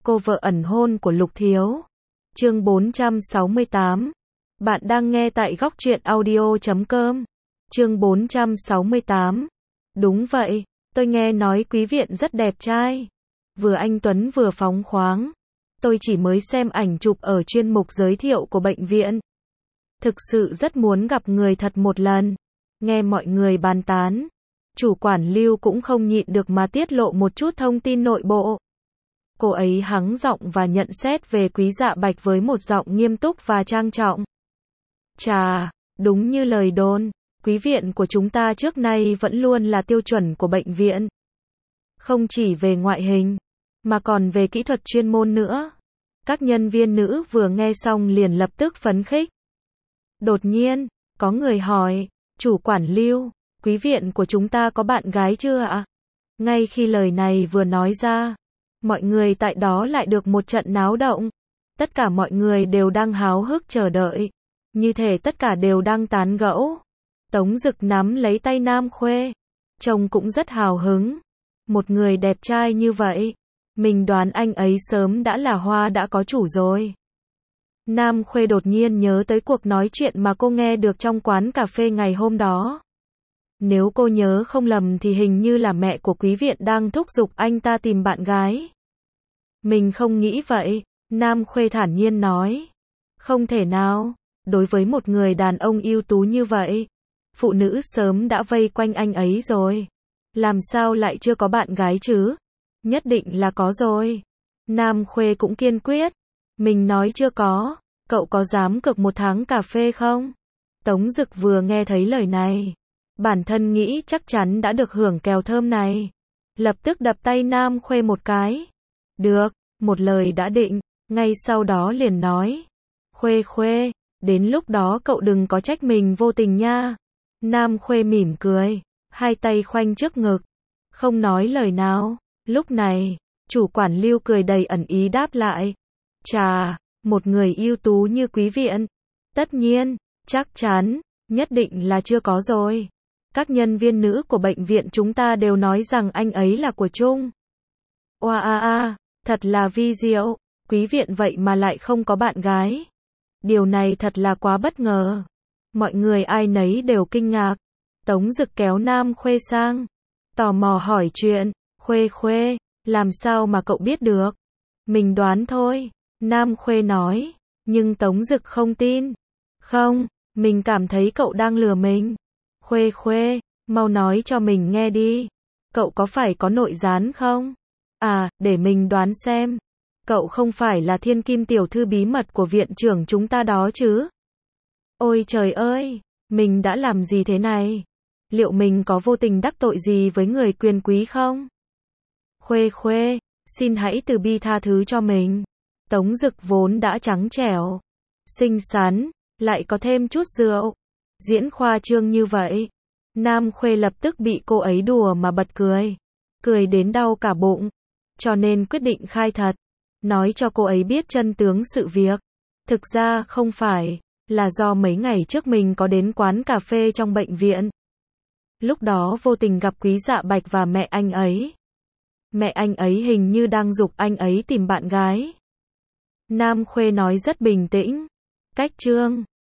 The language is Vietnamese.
Cô vợ ẩn hôn của Lục Thiếu. Chương 468. Bạn đang nghe tại góc truyện audio.com. Chương 468. Đúng vậy, tôi nghe nói quý viện rất đẹp trai. Vừa anh Tuấn vừa phóng khoáng. Tôi chỉ mới xem ảnh chụp ở chuyên mục giới thiệu của bệnh viện. Thực sự rất muốn gặp người thật một lần. Nghe mọi người bàn tán. Chủ quản Lưu cũng không nhịn được mà tiết lộ một chút thông tin nội bộ. Cô ấy hắng giọng và nhận xét về Quý Dạ Bạch với một giọng nghiêm túc và trang trọng. Chà, đúng như lời đồn, quý viện của chúng ta trước nay vẫn luôn là tiêu chuẩn của bệnh viện. Không chỉ về ngoại hình, mà còn về kỹ thuật chuyên môn nữa. Các nhân viên nữ vừa nghe xong liền lập tức phấn khích. Đột nhiên, có người hỏi, chủ quản Lưu, quý viện của chúng ta có bạn gái chưa ạ? Ngay khi lời này vừa nói ra, mọi người tại đó lại được một trận náo động. Tất cả mọi người đều đang háo hức chờ đợi. Như thể tất cả đều đang tán gẫu. Tống Dực nắm lấy tay Nam Khuê. Trông cũng rất hào hứng. Một người đẹp trai như vậy. Mình đoán anh ấy sớm đã là hoa đã có chủ rồi. Nam Khuê đột nhiên nhớ tới cuộc nói chuyện mà cô nghe được trong quán cà phê ngày hôm đó. Nếu cô nhớ không lầm thì hình như là mẹ của quý viện đang thúc giục anh ta tìm bạn gái. Mình không nghĩ vậy, Nam Khuê thản nhiên nói. Không thể nào, đối với một người đàn ông ưu tú như vậy, phụ nữ sớm đã vây quanh anh ấy rồi. Làm sao lại chưa có bạn gái chứ? Nhất định là có rồi. Nam Khuê cũng kiên quyết. Mình nói chưa có, cậu có dám cược một tháng cà phê không? Tống Dực vừa nghe thấy lời này. Bản thân nghĩ chắc chắn đã được hưởng kèo thơm này. Lập tức đập tay Nam Khuê một cái. Được, một lời đã định, ngay sau đó liền nói. Khuê, đến lúc đó cậu đừng có trách mình vô tình nha. Nam Khuê mỉm cười, hai tay khoanh trước ngực, không nói lời nào. Lúc này, chủ quản Lưu cười đầy ẩn ý đáp lại. Chà, một người ưu tú như quý viện. Tất nhiên, chắc chắn, nhất định là chưa có rồi. Các nhân viên nữ của bệnh viện chúng ta đều nói rằng anh ấy là của chung. Oa thật là vi diệu, quý viện vậy mà lại không có bạn gái. Điều này thật là quá bất ngờ. Mọi người ai nấy đều kinh ngạc. Tống Dực kéo Nam Khuê sang, tò mò hỏi chuyện. Khuê, làm sao mà cậu biết được? Mình đoán thôi, Nam Khuê nói. Nhưng Tống Dực không tin. Không, mình cảm thấy cậu đang lừa mình. Khuê, mau nói cho mình nghe đi. Cậu có phải có nội gián không? À, để mình đoán xem. Cậu không phải là thiên kim tiểu thư bí mật của viện trưởng chúng ta đó chứ? Ôi trời ơi, mình đã làm gì thế này? Liệu mình có vô tình đắc tội gì với người quyền quý không? Khuê, xin hãy từ bi tha thứ cho mình. Tống Dực vốn đã trắng trẻo, xinh xắn, lại có thêm chút rượu. Diễn khoa trương như vậy. Nam Khuê lập tức bị cô ấy đùa mà bật cười. Cười đến đau cả bụng. Cho nên quyết định khai thật. Nói cho cô ấy biết chân tướng sự việc. Thực ra không phải, là do mấy ngày trước mình có đến quán cà phê trong bệnh viện. Lúc đó vô tình gặp Quý Dạ Bạch và mẹ anh ấy. Mẹ anh ấy hình như đang giục anh ấy tìm bạn gái. Nam Khuê nói rất bình tĩnh. Cách chương